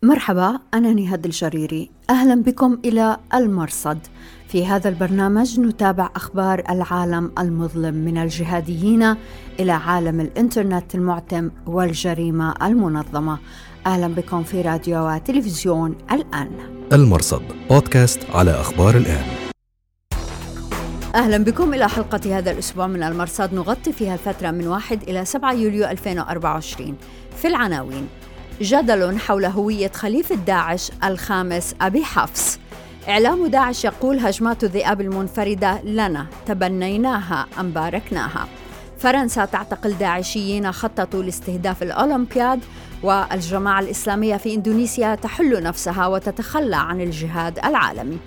مرحبا، أنا نهاد الجريري. أهلا بكم إلى المرصد. في هذا البرنامج نتابع أخبار العالم المظلم من الجهاديين إلى عالم الإنترنت المعتم والجريمة المنظمة. أهلا بكم في راديو وتلفزيون الآن. المرصد بودكاست على أخبار الآن. أهلا بكم إلى حلقة هذا الأسبوع من المرصد، نغطي فيها الفترة من 1 إلى 7 يوليو 2024. في العناوين: جدل حول هوية خليفة داعش الخامس أبي حفص. إعلام داعش يقول هجمات الذئاب المنفردة لنا، تبنيناها أم باركناها. فرنسا تعتقل داعشيين خططوا لاستهداف الأولمبياد. والجماعة الإسلامية في إندونيسيا تحل نفسها وتتخلى عن الجهاد العالمي.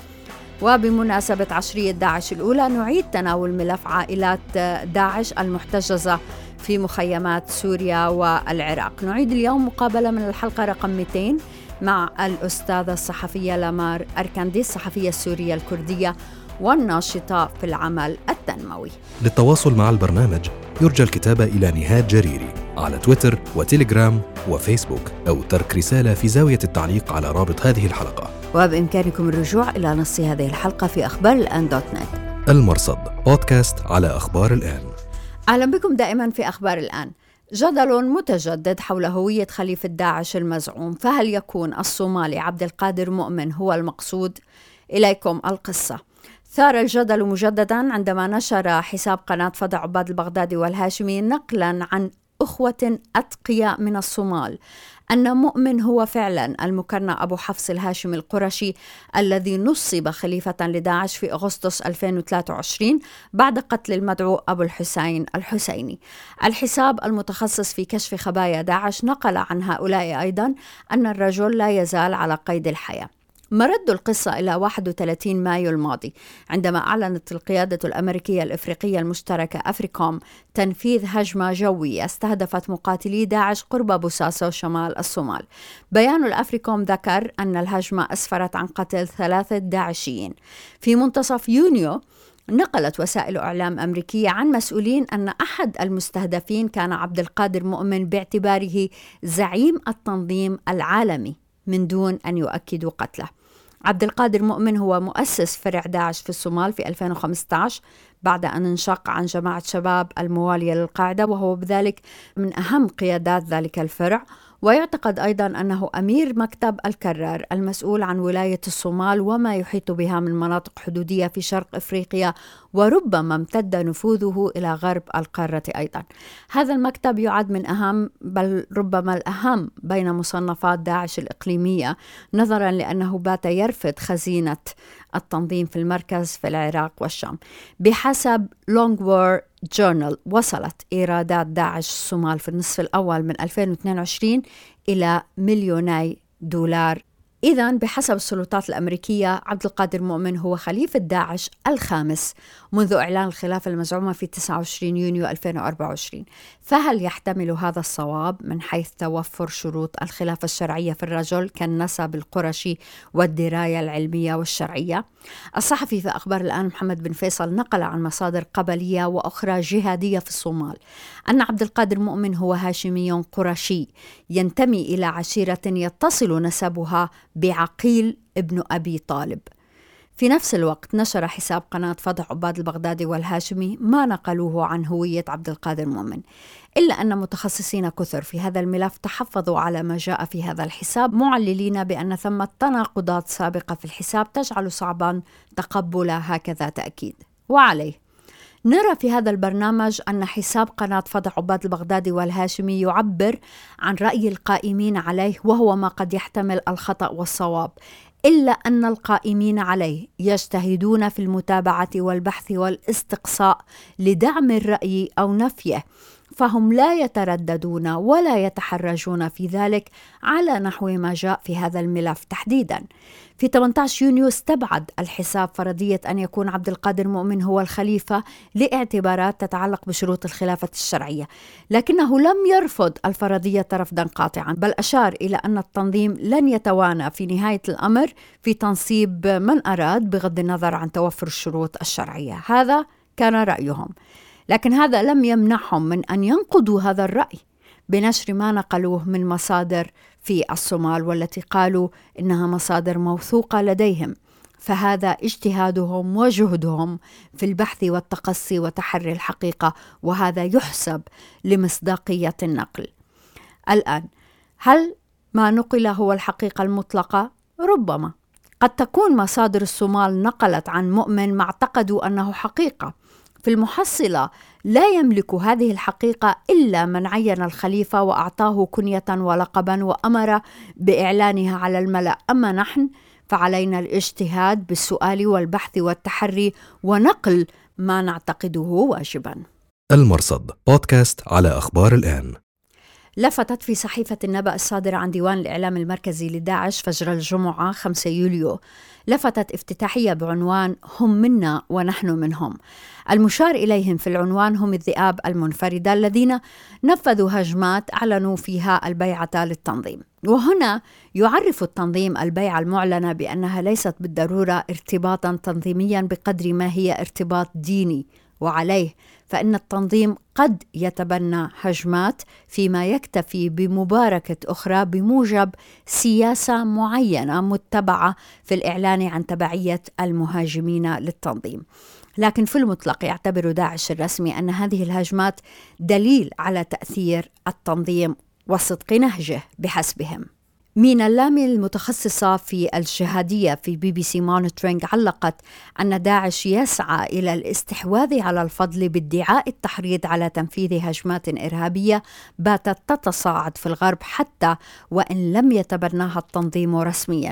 وبمناسبة عشرية داعش الأولى نعيد تناول ملف عائلات داعش المحتجزة في مخيمات سوريا والعراق. نعيد اليوم مقابلة من الحلقة رقم 200 مع الأستاذة الصحفية لامار أركندي، الصحفية السورية الكردية والناشطة في العمل التنموي. للتواصل مع البرنامج يرجى الكتابة إلى نهاد جريري على تويتر وتيليجرام وفيسبوك، أو ترك رسالة في زاوية التعليق على رابط هذه الحلقة. وبإمكانكم الرجوع إلى نص هذه الحلقة في أخبار الآن .net. المرصد بودكاست على أخبار الآن. أهلا بكم دائما في أخبار الآن. جدل متجدد حول هوية خليفة داعش المزعوم، فهل يكون الصومالي عبد القادر مؤمن هو المقصود؟ إليكم القصة. ثار الجدل مجددا عندما نشر حساب قناة فضع عباد البغدادي والهاشمي نقلا عن أخوة أتقياء من الصومال أن مؤمن هو فعلا المكنى أبو حفص الهاشمي القرشي الذي نصب خليفة لداعش في أغسطس 2023 بعد قتل المدعو أبو الحسين الحسيني. الحساب المتخصص في كشف خبايا داعش نقل عن هؤلاء أيضا أن الرجل لا يزال على قيد الحياة. مرد القصة إلى 31 مايو الماضي عندما أعلنت القيادة الأمريكية الإفريقية المشتركة أفريكوم تنفيذ هجمة جوية استهدفت مقاتلي داعش قرب بوساسو شمال الصومال. بيان الأفريكوم ذكر أن الهجمة أسفرت عن قتل 3 داعشيين. في منتصف يونيو نقلت وسائل إعلام أمريكية عن مسؤولين أن أحد المستهدفين كان عبد القادر مؤمن باعتباره زعيم التنظيم العالمي من دون أن يؤكدوا قتله. عبد القادر مؤمن هو مؤسس فرع داعش في الصومال في 2015 بعد أن انشق عن جماعة شباب الموالية للقاعدة، وهو بذلك من أهم قيادات ذلك الفرع. ويعتقد أيضا أنه أمير مكتب الكرار المسؤول عن ولاية الصومال وما يحيط بها من مناطق حدودية في شرق إفريقيا، وربما امتد نفوذه إلى غرب القارة أيضا. هذا المكتب يعد من أهم بل ربما الأهم بين مصنفات داعش الإقليمية، نظرا لأنه بات يرفض خزينة التنظيم في المركز في العراق والشام. بحسب لونج وور جورنال وصلت إيرادات داعش الصومال في النصف الأول من 2022 إلى $2 مليون. إذن بحسب السلطات الأمريكية عبد القادر مؤمن هو خليفة داعش الخامس منذ إعلان الخلافة المزعومة في 29 يونيو 2024. فهل يحتمل هذا الصواب من حيث توفر شروط الخلافة الشرعية في الرجل كالنسب القرشي والدراية العلمية والشرعية؟ الصحفي في أخبار الآن محمد بن فيصل نقل عن مصادر قبلية وأخرى جهادية في الصومال أن عبد القادر مؤمن هو هاشمي قرشي ينتمي إلى عشيرة يتصل نسبها بعقيل ابن أبي طالب. في نفس الوقت نشر حساب قناة فضع عباد البغدادي والهاشمي ما نقلوه عن هوية عبد القادر مؤمن، إلا أن متخصصين كثر في هذا الملف تحفظوا على ما جاء في هذا الحساب، معللين بأن ثمة تناقضات سابقة في الحساب تجعل صعبا تقبل هكذا تأكيد. وعليه نرى في هذا البرنامج أن حساب قناة فضع عباد البغدادي والهاشمي يعبر عن رأي القائمين عليه، وهو ما قد يحتمل الخطأ والصواب، إلا أن القائمين عليه يجتهدون في المتابعة والبحث والاستقصاء لدعم الرأي أو نفيه، فهم لا يترددون ولا يتحرجون في ذلك على نحو ما جاء في هذا الملف تحديدا. في 18 يونيو استبعد الحساب فرضية أن يكون عبد القادر مؤمن هو الخليفة لاعتبارات تتعلق بشروط الخلافة الشرعية، لكنه لم يرفض الفرضية رفضا قاطعا، بل أشار إلى أن التنظيم لن يتوانى في نهاية الأمر في تنصيب من أراد بغض النظر عن توفر الشروط الشرعية. هذا كان رأيهم، لكن هذا لم يمنعهم من أن ينقضوا هذا الرأي بنشر ما نقلوه من مصادر في الصومال والتي قالوا إنها مصادر موثوقة لديهم، فهذا اجتهادهم وجهدهم في البحث والتقصي وتحري الحقيقة، وهذا يحسب لمصداقية النقل. الآن، هل ما نقل هو الحقيقة المطلقة؟ ربما. قد تكون مصادر الصومال نقلت عن مؤمن ما اعتقدوا أنه حقيقة. في المحصلة لا يملك هذه الحقيقة إلا من عين الخليفة وأعطاه كنية ولقبا وأمر بإعلانها على الملأ. أما نحن فعلينا الاجتهاد بالسؤال والبحث والتحري ونقل ما نعتقده واجبا. المرصد بودكاست على أخبار الآن. لفتت في صحيفة النبأ الصادرة عن ديوان الإعلام المركزي لداعش فجر الجمعة 5 يوليو لفتت افتتاحية بعنوان هم منا ونحن منهم. المشار إليهم في العنوان هم الذئاب المنفردة الذين نفذوا هجمات أعلنوا فيها البيعة للتنظيم. وهنا يعرف التنظيم البيعة المعلنة بأنها ليست بالضرورة ارتباطا تنظيميا بقدر ما هي ارتباط ديني، وعليه فإن التنظيم قد يتبنى هجمات فيما يكتفي بمباركة أخرى بموجب سياسة معينة متبعة في الإعلان عن تبعية المهاجمين للتنظيم. لكن في المطلق يعتبر داعش الرسمي أن هذه الهجمات دليل على تأثير التنظيم وصدق نهجه بحسبهم. مينا اللامي المتخصصة في الجهادية في BBC مونيتورينج علقت أن داعش يسعى إلى الاستحواذ على الفضل بادعاء التحريض على تنفيذ هجمات إرهابية باتت تتصاعد في الغرب حتى وإن لم يتبناها التنظيم رسميا،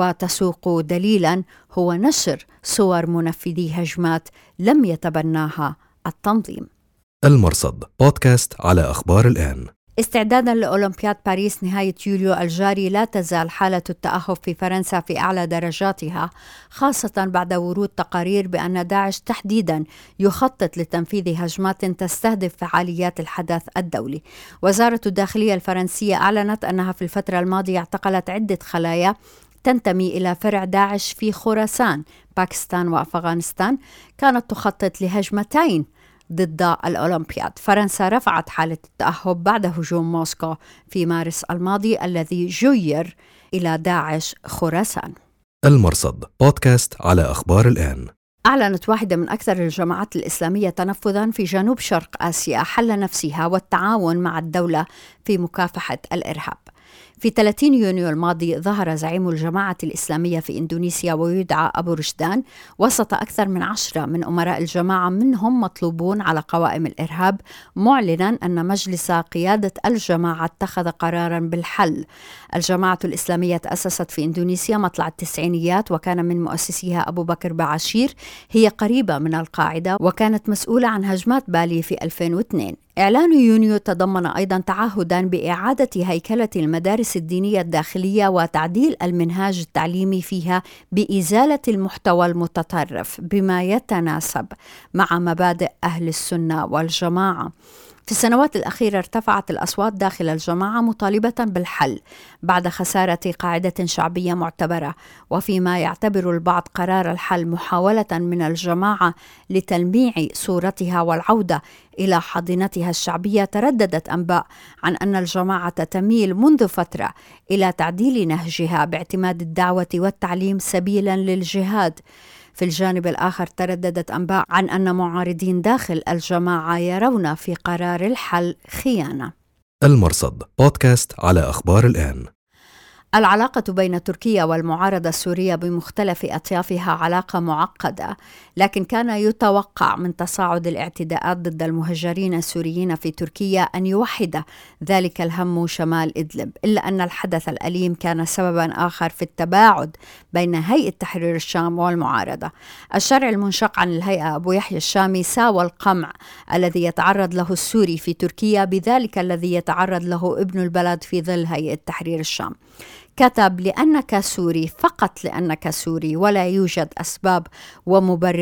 وتسوق دليلا هو نشر صور منفذي هجمات لم يتبناها التنظيم. المرصد بودكاست على أخبار الآن. استعدادا لأولمبياد باريس نهاية يوليو الجاري، لا تزال حالة التأهب في فرنسا في أعلى درجاتها، خاصة بعد ورود تقارير بأن داعش تحديدا يخطط لتنفيذ هجمات تستهدف فعاليات الحدث الدولي. وزارة الداخلية الفرنسية أعلنت أنها في الفترة الماضية اعتقلت عدة خلايا تنتمي إلى فرع داعش في خراسان، باكستان وأفغانستان، كانت تخطط لهجمتين ضد الأولمبياد. فرنسا رفعت حالة التأهب بعد هجوم موسكو في مارس الماضي الذي جير إلى داعش خراسان. المرصد بودكاست على أخبار الآن. أعلنت واحدة من أكثر الجماعات الإسلامية تنفذاً في جنوب شرق آسيا حل نفسها والتعاون مع الدولة في مكافحة الإرهاب. في 30 يونيو الماضي ظهر زعيم الجماعة الإسلامية في إندونيسيا ويدعى أبو رشدان وسط أكثر من 10 من أمراء الجماعة منهم مطلوبون على قوائم الإرهاب، معلنا أن مجلس قيادة الجماعة اتخذ قرارا بالحل. الجماعة الإسلامية تأسست في إندونيسيا مطلع التسعينيات وكان من مؤسسيها أبو بكر بعشير. هي قريبة من القاعدة وكانت مسؤولة عن هجمات بالي في 2002. إعلان يونيو تضمن أيضا تعهدا بإعادة هيكلة المدارس الدينية الداخلية وتعديل المنهاج التعليمي فيها بإزالة المحتوى المتطرف بما يتناسب مع مبادئ أهل السنة والجماعة. في السنوات الأخيرة ارتفعت الأصوات داخل الجماعة مطالبة بالحل بعد خسارة قاعدة شعبية معتبرة، وفيما يعتبر البعض قرار الحل محاولة من الجماعة لتلميع صورتها والعودة إلى حاضنتها الشعبية. ترددت أنباء عن أن الجماعة تميل منذ فترة إلى تعديل نهجها باعتماد الدعوة والتعليم سبيلا للجهاد. في الجانب الآخر ترددت أنباء عن أن معارضين داخل الجماعة يرون في قرار الحل خيانة. المرصد بودكاست على أخبار الآن. العلاقة بين تركيا والمعارضة السورية بمختلف أطيافها علاقة معقدة، لكن كان يتوقع من تصاعد الاعتداءات ضد المهجرين السوريين في تركيا أن يوحد ذلك الهم شمال إدلب، إلا أن الحدث الأليم كان سببا آخر في التباعد بين هيئة تحرير الشام والمعارضة. الشرع المنشق عن الهيئة أبو يحيى الشامي ساوى القمع الذي يتعرض له السوري في تركيا بذلك الذي يتعرض له ابن البلد في ظل هيئة تحرير الشام. كتب: لأنك سوري فقط لأنك سوري، ولا يوجد أسباب ومبررات